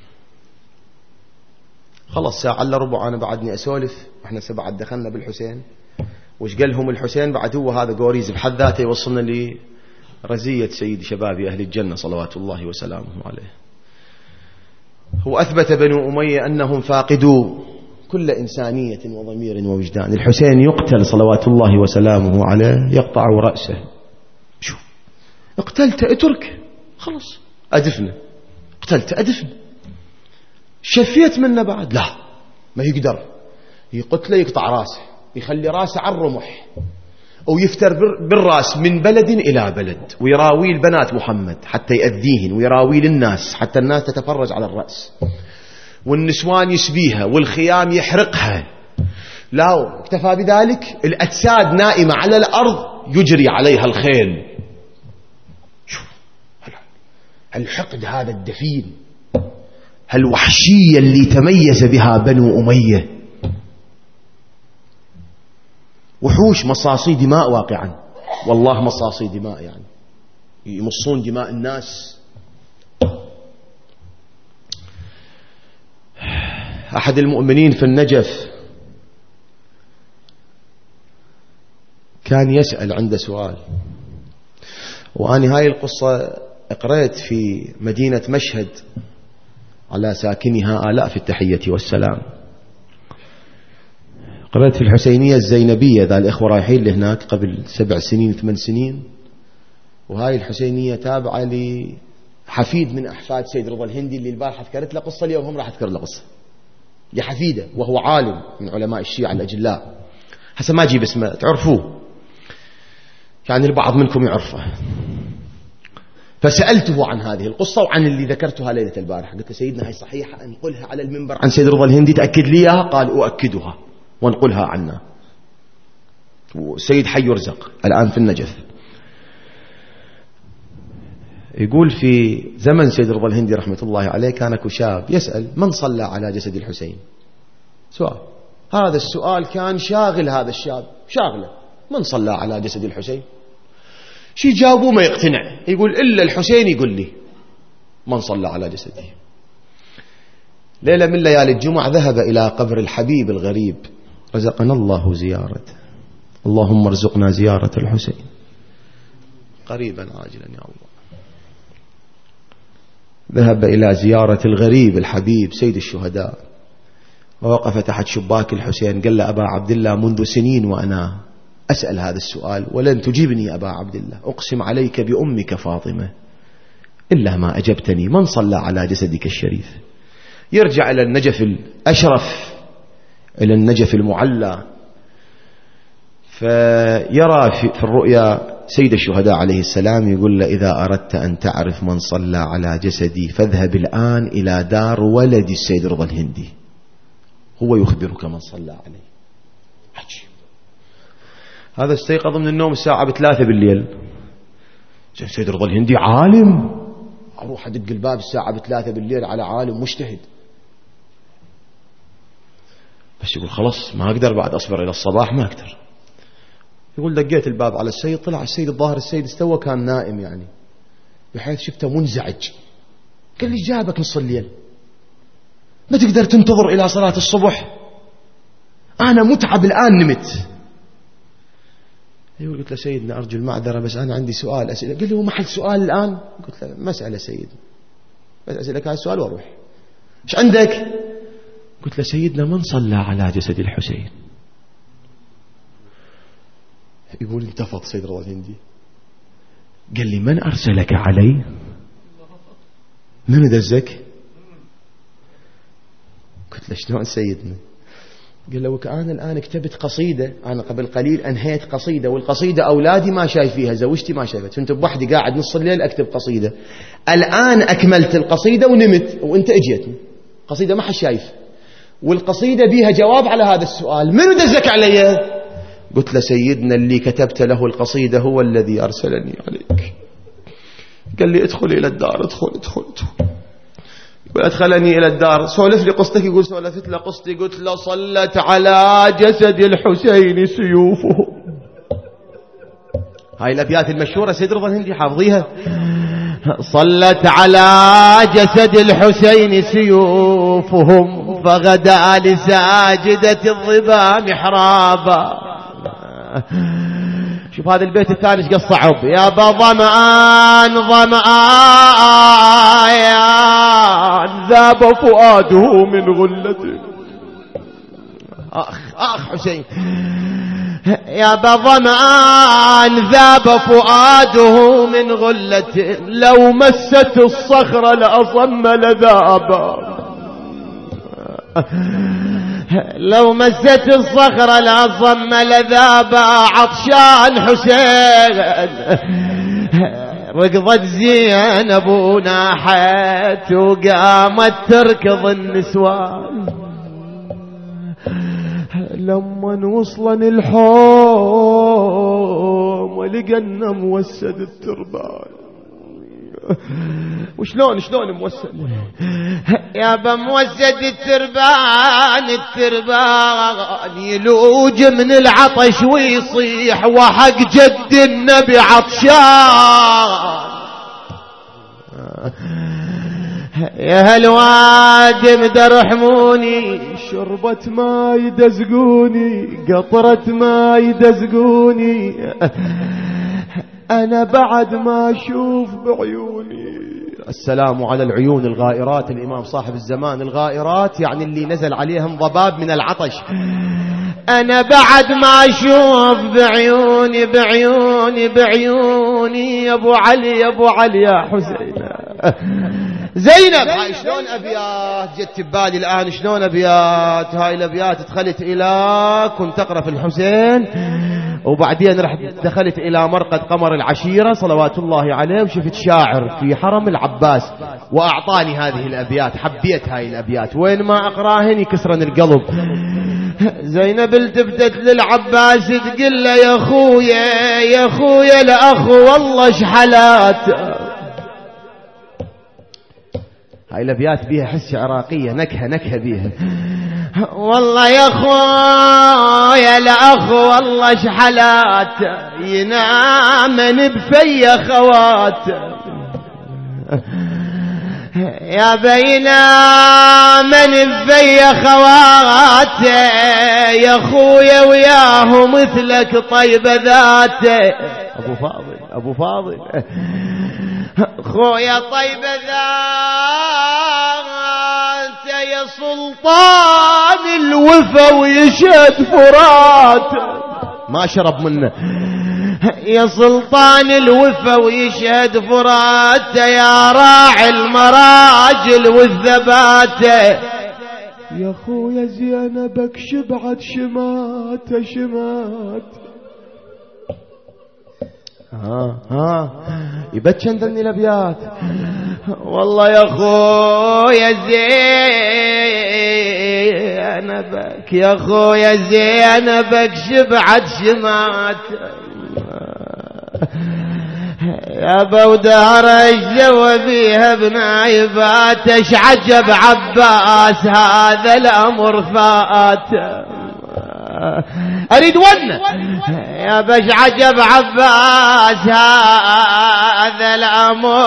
خلص ساعة الا ربع انا بعدني اسولف، واحنا بعد دخلنا بالحسين، وش قال لهم الحسين بعد؟ هو هذا قوريز بحد ذاته يوصلنا لرزية سيد شباب اهل الجنة صلوات الله وسلامه عليه. هو اثبت بنو امية انهم فاقدوا كل انسانية وضمير ووجدان. الحسين يقتل صلوات الله وسلامه عليه، يقطع رأسه. شو اقتلت اترك، خلص ادفنه، قتلت ادفن، شفيت منه بعد؟ لا ما يقدر، يقتله يقطع راسه، يخلي راسه على الرمح، ويفتر بالراس من بلد إلى بلد، ويراوي البنات محمد حتى يأذيهن، ويراوي للناس حتى الناس تتفرج على الرأس، والنسوان يسبيها، والخيام يحرقها. لا اكتفى بذلك، الأجساد نائمة على الأرض يجري عليها الخيل. شوف الحقد هذا الدفين، هالوحشية اللي تميز بها بنو أمية، وحوش مصاصي دماء واقعا، والله مصاصي دماء، يعني يمصون دماء الناس. أحد المؤمنين في النجف كان يسأل عنده سؤال، وأنا هاي القصة قرأت في مدينة مشهد على ساكنها آلاف التحية والسلام. قرأت في الحسينية الزينبية، ذا الإخوة رايحين لهناك قبل 7 سنين 8 سنين، وهاي الحسينية تابعة لحفيد من أحفاد سيد رضا الهندي اللي البارحة ذكرت له قصة، اليوم هم راح أذكر له قصة لحفيده، وهو عالم من علماء الشيعة الأجلاء، حسب ما أجيب اسمه تعرفوه، يعني البعض منكم يعرفه. فسألته عن هذه القصة وعن اللي ذكرتها ليلة البارحة، قلت له سيدنا هاي صحيحة أنقلها على المنبر عن سيد رضا الهندي، تأكد لي إياها؟ قال أؤكدها وانقلها عنا. وسيد حي يرزق الآن في النجف، يقول في زمن سيد رضا الهندي رحمة الله عليه كان شاب يسأل من صلى على جسد الحسين؟ سؤال، هذا السؤال كان شاغل هذا الشاب، شاغله، من صلى على جسد الحسين؟ شي جاوبه ما يقتنع، يقول إلا الحسين يقول لي من صلى على جسده. ليلة من ليالي الجمعة ذهب إلى قبر الحبيب الغريب، رزقنا الله زيارته، اللهم ارزقنا زيارة الحسين قريبا عاجلا يا الله. ذهب إلى زيارة الغريب الحبيب سيد الشهداء، ووقف تحت شباك الحسين، قال له أبا عبد الله منذ سنين وأنا أسأل هذا السؤال ولن تجيبني أبا عبد الله، أقسم عليك بأمك فاطمة إلا ما أجبتني، من صلى على جسدك الشريف؟ يرجع إلى النجف الأشرف، إلى النجف المعلى، فيرى في الرؤيا سيد الشهداء عليه السلام يقول له إذا أردت أن تعرف من صلى على جسدي فاذهب الآن إلى دار ولد السيد رضا الهندي، هو يخبرك من صلى عليه. عجيب. هذا استيقظ من النوم الساعة 3 بالليل، سيد رضا الهندي عالم، أروح أدق الباب الساعة 3 بالليل على عالم مجتهد، بس يقول خلاص ما أقدر بعد أصبر إلى الصباح، ما أقدر. يقول دقيت الباب على السيد، طلع السيد، الظاهر السيد استوى كان نائم يعني، بحيث شفته منزعج، قال لي جابك نص الليل، ما تقدر تنتظر إلى صلاة الصبح؟ أنا متعب الآن نمت. يقول قلت له سيدنا أرجو المعذرة بس أنا عندي سؤال أسئلة. قال لي هو محل سؤال الآن؟ قلت له مسألة سيد، بس أسألك هذا السؤال وأروح. إيش عندك؟ قلت له سيدنا من صلى على جسد الحسين؟ يقول انتفض سيد رضا الهندي، قال لي من أرسلك علي؟ من دزك؟ قلت له شلون سيدنا؟ قال له وكأنا الآن كتبت قصيدة، أنا قبل قليل أنهيت قصيدة، والقصيدة أولادي ما شايفيها، زوجتي ما شايفت، كنت بوحدي قاعد نص الليل أكتب قصيدة، الآن أكملت القصيدة ونمت وأنت أجيتني، قصيدة ما حد شايف، والقصيدة بيها جواب على هذا السؤال، من دزك علي؟ قلت له سيدنا اللي كتبت له القصيدة هو الذي أرسلني عليك. قال لي ادخل إلى الدار، ادخل. وأدخلني إلى الدار. سولف لي قصتك. يقول سولفت له قصتي. قلت له صلت على جسد الحسين سيوفهم. هاي الأبيات المشهورة سيد رضا الهندي حافظيها. صلت على جسد الحسين سيوفهم فغدا لساجدة الظبا محرابا. شوف هذا البيت الثاني ايش قص صعب. يا ظمآن ذاب فؤاده من غلته. اخ حسين. يا ظمآن ذاب فؤاده من غلته لو مست الصخر لأصم لذابا. لو مست الصخرة لأصم لذابا. عطشان حسين ركضت زينب وناحت وقامت تركض النسوان. لما وصلن الحوم ولقنا موسد التربان. وشلون موسد؟ يا بموسد التربان يلوج من العطش ويصيح وحق جد النبي عطشان. يا هالوادم درحموني شربت ما يدزقوني قطرة ما يدزقوني أنا بعد ما أشوف بعيوني. السلام على العيون الغائرات. الإمام صاحب الزمان. الغائرات يعني اللي نزل عليهم ضباب من العطش. أنا بعد ما أشوف بعيوني يا أبو علي يا حسين. زينب. هاي شلون أبيات جت ببالي الآن. شلون أبيات هاي الأبيات. دخلت إلى كنت أقرأ في الحسين وبعدين رحت دخلت إلى مرقد قمر العشيرة صلوات الله عليه وشفت شاعر في حرم العباس وأعطاني هذه الأبيات. حبيت هاي الأبيات وين ما أقراهن يكسرن القلب. زينب التفتت للعباس تقول له يا خويا الأخ والله شحلات. هاي الأبيات بيها حس عراقية نكهة بيها. والله يا خويا الأخ والله شحلات ينامن بفي خوات. يا بينا من بفي خوات يا خويا وياه مثلك طيب ذاته. أبو فاضل خويا طيب ذات يا سلطان الوفا ويشهد فرات. ما شرب منه. يا سلطان الوفا ويشهد فرات يا راعي المراجل والثبات. يا خويا زينبك شبعت شمات. يبتشن ذني الأبيات. والله يا خويا زينبك يا خويا زينبك شبعت شمات. يا بودار اجزوا بيها بنايبات اش عجب عباس هذا الأمر فات. أريد ونه يا بش عجب عباس هذا الأمر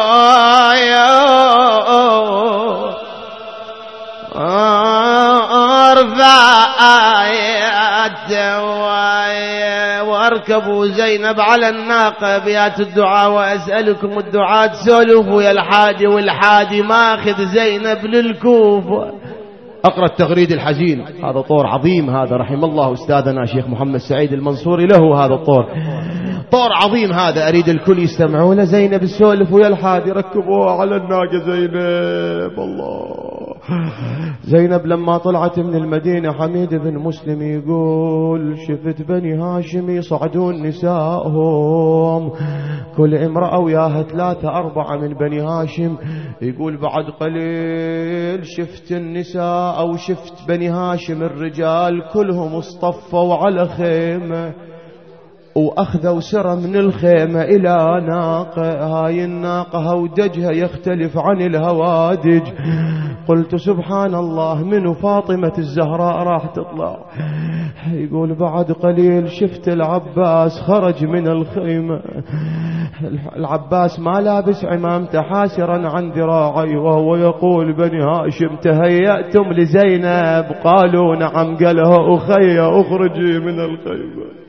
أركب زينب على الناقة بيات الدعاء وأسألكم الدعاء تسولفوا يا الحادي والحادي ماخذ زينب للكوفة. أقرأ التغريد الحزين. هذا طور عظيم، هذا رحم الله أستاذنا شيخ محمد سعيد المنصوري، له هذا الطور، طور عظيم هذا، أريد الكل يستمعوا له. زينب السولف ويا الحادي ركبوها على الناقة زينب. الله، زينب لما طلعت من المدينة حميد بن مسلم يقول شفت بني هاشم يصعدون نسائهم، كل امرأة وياها 3-4 من بني هاشم. يقول بعد قليل شفت النساء أو شفت بني هاشم الرجال كلهم اصطفوا على خيمة وأخذوا سرى من الخيمة إلى ناقة. هاي الناقة هودجها يختلف عن الهوادج. قلت سبحان الله، من فاطمة الزهراء راح تطلع. يقول بعد قليل شفت العباس خرج من الخيمة. العباس ما لابس عمامته حاسرا عن ذراعي وهو يقول بني هاشم تهيأتم لزينب؟ قالوا نعم. قالها أخي أخرجي من الخيمة.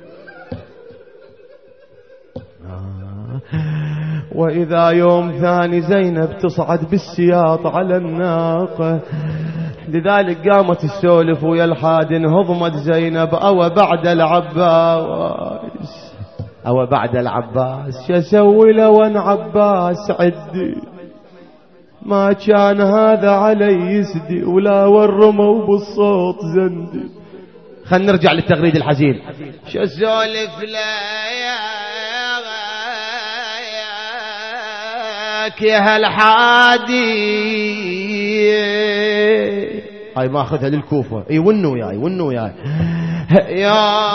وإذا يوم ثاني زينب تصعد بالسياط على الناقة. لذلك قامت السولف ويا الحادن هضمت زينب أو بعد العباس، أو بعد العباس شسوي لو أن عباس عدي ما كان هذا علي يسدي ولا والرموا بالصوت زندي. خلنا نرجع للتغريد الحزين. شو سولف يا هالحادي، هاي ما أخذها للكوفة. اي ونوا ياي ونوا ياي يا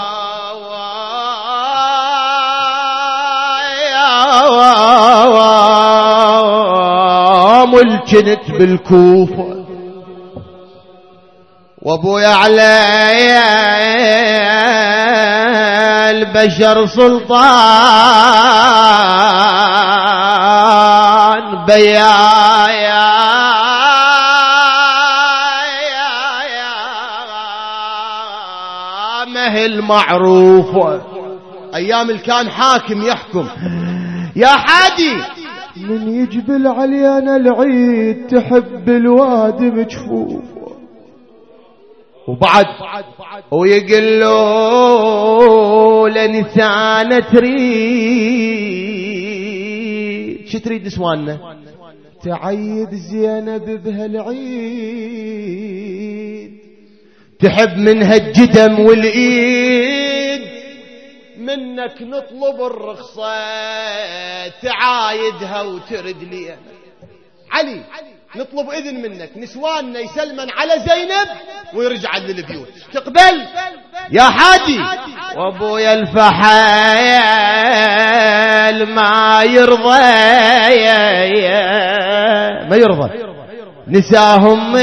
ملكنت بالكوفة وابويا على البشر سلطان بيايا مهل معروف. ايام كان حاكم يحكم. يا حادي من يجبل علينا العيد تحب الوادي بجفوف، وبعد ويقول له لنسانة تريد. شو تريد نسواننا؟ تعيد زينب بهالعيد، تحب منها الجدم والإيد، منك نطلب الرخصة تعايدها وترد لي. علي نطلب إذن منك نسواننا يسلمن على زينب ويرجع للبيوت، تقبل يا حادي؟ وابويا الفحال ما يرضى، ما يرضى نساهم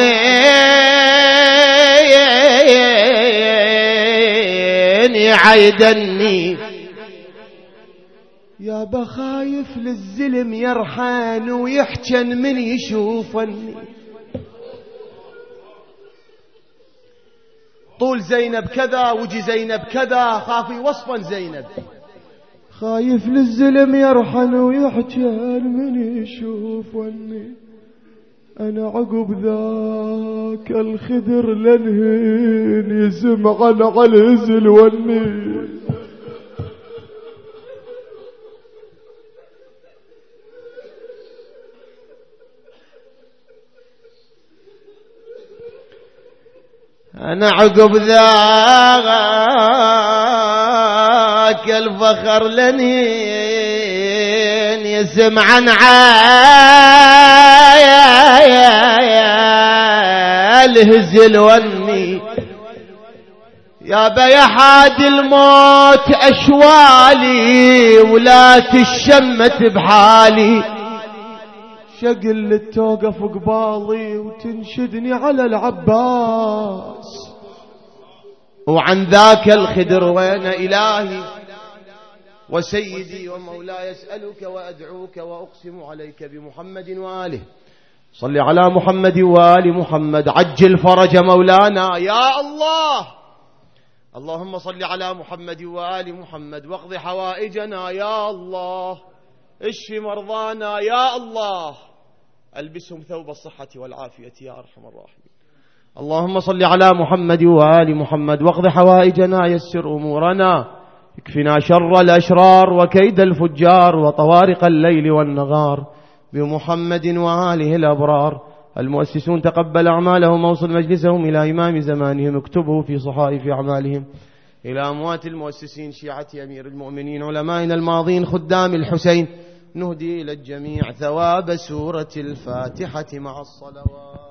يعيدني. يا بخايف للزلم يرحان ويحجن من يشوفني. طول زينب كذا وجي زينب كذا، خاف يوصفا زينب. خايف للزلم يرحن ويحجن من يشوفني. أنا عقب ذاك الخدر لنهين يسمعن على الهزل والني. أنا عقب ذاك الفخر لنين يسمعن الهزل والني. يا بيا حاد الموت أشوالي ولا تشمت بحالي. شقل توقف قبالي وتنشدني على العباس، وعن ذاك الخدر وين إلهي وسيدي ومولاي أسألك وأدعوك وأقسم عليك بمحمد وآله. صل على محمد وآل محمد. عجل فرج مولانا. يا الله اللهم صل على محمد وآل محمد واقض حوائجنا يا الله، اشف مرضانا يا الله، ألبسهم ثوب الصحة والعافية يا أرحم الراحمين. اللهم صل على محمد وآل محمد واقض حوائجنا، يسر أمورنا، اكفنا شر الأشرار وكيد الفجار وطوارق الليل والنهار، بمحمد وآله الأبرار. المؤسسون تقبل أعمالهم، ووصل مجلسهم إلى إمام زمانهم، اكتبه في صحائف أعمالهم. إلى أموات المؤسسين شيعة أمير المؤمنين علمائنا الماضين خدام الحسين، نهدي إلى الجميع ثواب سورة الفاتحة مع الصلوات.